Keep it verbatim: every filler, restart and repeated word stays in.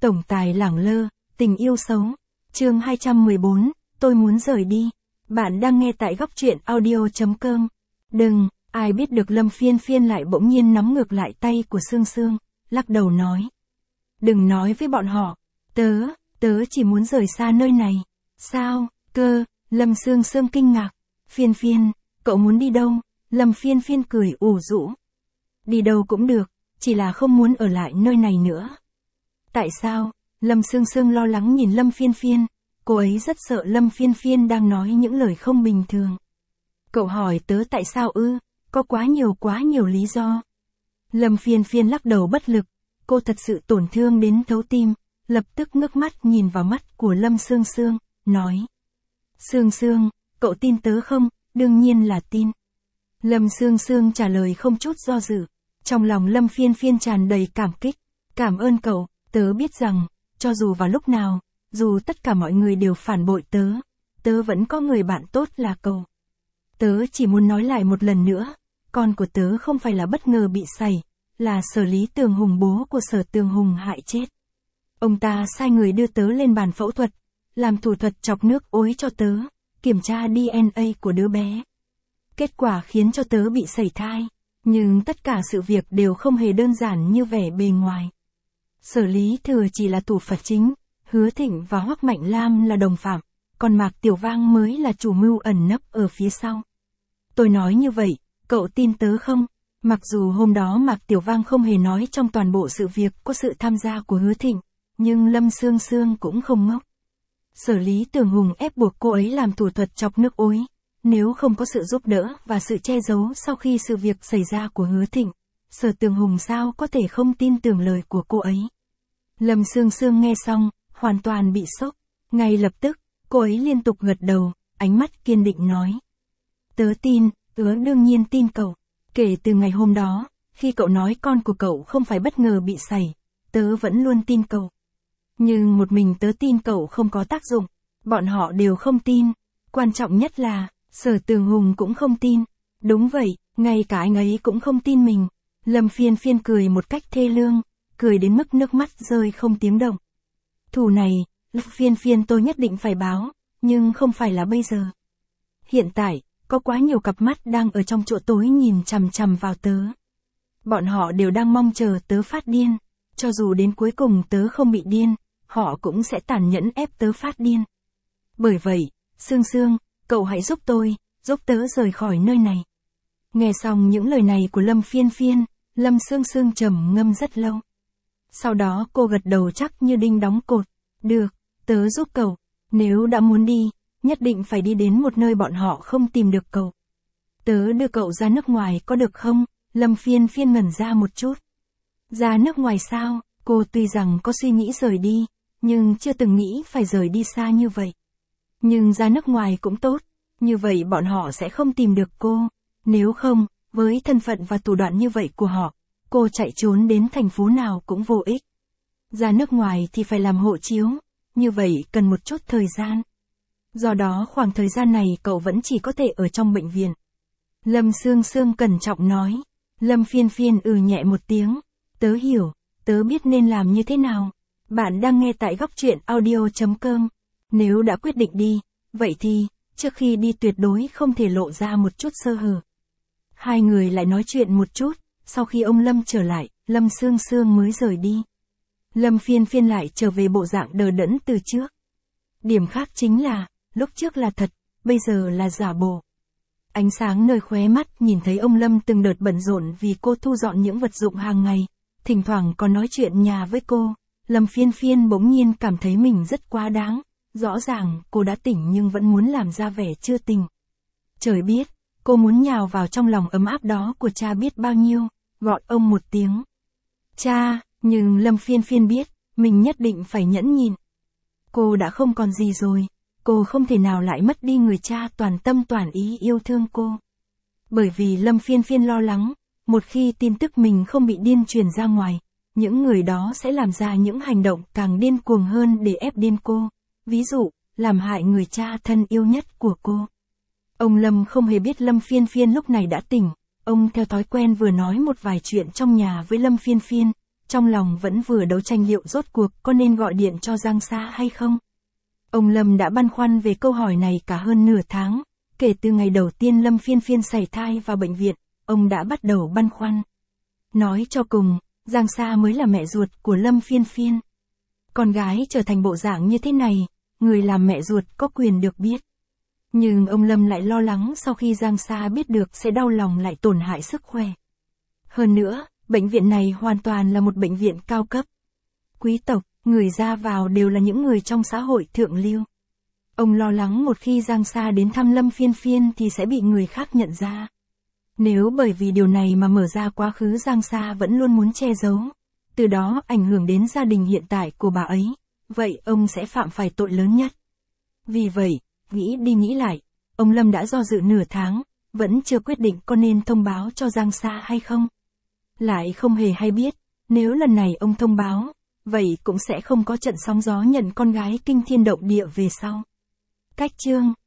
Tổng tài lẳng lơ, tình yêu xấu. Chương hai trăm mười bốn, tôi muốn rời đi. Bạn đang nghe tại góc truyện audio chấm com. Đừng, ai biết được Lâm Phiên Phiên lại bỗng nhiên nắm ngược lại tay của Sương Sương, lắc đầu nói. Đừng nói với bọn họ, tớ, tớ chỉ muốn rời xa nơi này. Sao, cơ, Lâm Sương Sương kinh ngạc. Phiên Phiên, cậu muốn đi đâu? Lâm Phiên Phiên cười ủ rũ. Đi đâu cũng được, chỉ là không muốn ở lại nơi này nữa. Tại sao? Lâm Sương Sương lo lắng nhìn Lâm Phiên Phiên, cô ấy rất sợ Lâm Phiên Phiên đang nói những lời không bình thường. Cậu hỏi tớ tại sao ư? Có quá nhiều quá nhiều lý do. Lâm Phiên Phiên lắc đầu bất lực, cô thật sự tổn thương đến thấu tim, lập tức ngước mắt nhìn vào mắt của Lâm Sương Sương, nói. Sương Sương, cậu tin tớ không? Đương nhiên là tin. Lâm Sương Sương trả lời không chút do dự, trong lòng Lâm Phiên Phiên tràn đầy cảm kích. Cảm ơn cậu, tớ biết rằng, cho dù vào lúc nào, dù tất cả mọi người đều phản bội tớ, tớ vẫn có người bạn tốt là cậu. Tớ chỉ muốn nói lại một lần nữa, con của tớ không phải là bất ngờ bị sảy, là Sở Lý Tường Hùng bố của Sở Tường Hùng hại chết. Ông ta sai người đưa tớ lên bàn phẫu thuật, làm thủ thuật chọc nước ối cho tớ, kiểm tra đê en a của đứa bé. Kết quả khiến cho tớ bị sảy thai, nhưng tất cả sự việc đều không hề đơn giản như vẻ bề ngoài. Sở Lý Thừa chỉ là thủ phạm chính, Hứa Thịnh và Hoắc Mạnh Lam là đồng phạm, còn Mạc Tiểu Vang mới là chủ mưu ẩn nấp ở phía sau. Tôi nói như vậy, cậu tin tớ không? Mặc dù hôm đó Mạc Tiểu Vang không hề nói trong toàn bộ sự việc có sự tham gia của Hứa Thịnh, nhưng Lâm Sương Sương cũng không ngốc. Sở Lý Tường Hùng ép buộc cô ấy làm thủ thuật chọc nước ối, nếu không có sự giúp đỡ và sự che giấu sau khi sự việc xảy ra của Hứa Thịnh, Sở Tường Hùng sao có thể không tin tưởng lời của cô ấy. Lâm Sương Sương nghe xong, hoàn toàn bị sốc, ngay lập tức, cô ấy liên tục gật đầu, ánh mắt kiên định nói. Tớ tin, tớ đương nhiên tin cậu, kể từ ngày hôm đó, khi cậu nói con của cậu không phải bất ngờ bị sảy, tớ vẫn luôn tin cậu. Nhưng một mình tớ tin cậu không có tác dụng, bọn họ đều không tin, quan trọng nhất là, Sở Tường Hùng cũng không tin. Đúng vậy, ngay cả anh ấy cũng không tin mình. Lâm Phiên Phiên cười một cách thê lương, cười đến mức nước mắt rơi không tiếng động. Thù này, Lâm Phiên Phiên tôi nhất định phải báo, nhưng không phải là bây giờ. Hiện tại, có quá nhiều cặp mắt đang ở trong chỗ tối nhìn chằm chằm vào tớ. Bọn họ đều đang mong chờ tớ phát điên, cho dù đến cuối cùng tớ không bị điên, họ cũng sẽ tàn nhẫn ép tớ phát điên. Bởi vậy, Sương Sương, cậu hãy giúp tôi, giúp tớ rời khỏi nơi này. Nghe xong những lời này của Lâm Phiên Phiên, Lâm Sương Sương trầm ngâm rất lâu. Sau đó cô gật đầu chắc như đinh đóng cột. Được, tớ giúp cậu, nếu đã muốn đi, nhất định phải đi đến một nơi bọn họ không tìm được cậu. Tớ đưa cậu ra nước ngoài có được không? Lâm Phiên Phiên ngẩn ra một chút. Ra nước ngoài sao? Cô tuy rằng có suy nghĩ rời đi, nhưng chưa từng nghĩ phải rời đi xa như vậy. Nhưng ra nước ngoài cũng tốt, như vậy bọn họ sẽ không tìm được cô. Nếu không, với thân phận và thủ đoạn như vậy của họ, cô chạy trốn đến thành phố nào cũng vô ích. Ra nước ngoài thì phải làm hộ chiếu, như vậy cần một chút thời gian. Do đó khoảng thời gian này cậu vẫn chỉ có thể ở trong bệnh viện. Lâm Sương Sương cẩn trọng nói. Lâm Phiên Phiên ừ nhẹ một tiếng. Tớ hiểu, tớ biết nên làm như thế nào. Bạn đang nghe tại góc truyện audio chấm com. Nếu đã quyết định đi, vậy thì, trước khi đi tuyệt đối không thể lộ ra một chút sơ hở. Hai người lại nói chuyện một chút, sau khi ông Lâm trở lại, Lâm Sương Sương mới rời đi. Lâm Phiên Phiên lại trở về bộ dạng đờ đẫn từ trước. Điểm khác chính là, lúc trước là thật, bây giờ là giả bộ. Ánh sáng nơi khóe mắt nhìn thấy ông Lâm từng đợt bận rộn vì cô thu dọn những vật dụng hàng ngày, thỉnh thoảng còn nói chuyện nhà với cô, Lâm Phiên Phiên bỗng nhiên cảm thấy mình rất quá đáng. Rõ ràng, cô đã tỉnh nhưng vẫn muốn làm ra vẻ chưa tỉnh. Trời biết, cô muốn nhào vào trong lòng ấm áp đó của cha biết bao nhiêu, gọi ông một tiếng. Cha, nhưng Lâm Phiên Phiên biết, mình nhất định phải nhẫn nhịn. Cô đã không còn gì rồi, cô không thể nào lại mất đi người cha toàn tâm toàn ý yêu thương cô. Bởi vì Lâm Phiên Phiên lo lắng, một khi tin tức mình không bị điên truyền ra ngoài, những người đó sẽ làm ra những hành động càng điên cuồng hơn để ép điên cô. Ví dụ, làm hại người cha thân yêu nhất của cô. Ông Lâm không hề biết Lâm Phiên Phiên lúc này đã tỉnh, ông theo thói quen vừa nói một vài chuyện trong nhà với Lâm Phiên Phiên, trong lòng vẫn vừa đấu tranh liệu rốt cuộc có nên gọi điện cho Giang Sa hay không. Ông Lâm đã băn khoăn về câu hỏi này cả hơn nửa tháng, kể từ ngày đầu tiên Lâm Phiên Phiên sảy thai vào bệnh viện, ông đã bắt đầu băn khoăn. Nói cho cùng, Giang Sa mới là mẹ ruột của Lâm Phiên Phiên. Con gái trở thành bộ dạng như thế này, người làm mẹ ruột có quyền được biết. Nhưng ông Lâm lại lo lắng sau khi Giang Sa biết được sẽ đau lòng lại tổn hại sức khỏe. Hơn nữa, bệnh viện này hoàn toàn là một bệnh viện cao cấp. Quý tộc, người ra vào đều là những người trong xã hội thượng lưu. Ông lo lắng một khi Giang Sa đến thăm Lâm Phiên Phiên thì sẽ bị người khác nhận ra. Nếu bởi vì điều này mà mở ra quá khứ Giang Sa vẫn luôn muốn che giấu, từ đó ảnh hưởng đến gia đình hiện tại của bà ấy, vậy ông sẽ phạm phải tội lớn nhất. Vì vậy, nghĩ đi nghĩ lại, ông Lâm đã do dự nửa tháng, vẫn chưa quyết định có nên thông báo cho Giang Sa hay không. Lại không hề hay biết, nếu lần này ông thông báo, vậy cũng sẽ không có trận sóng gió nhận con gái kinh thiên động địa về sau. Cách chương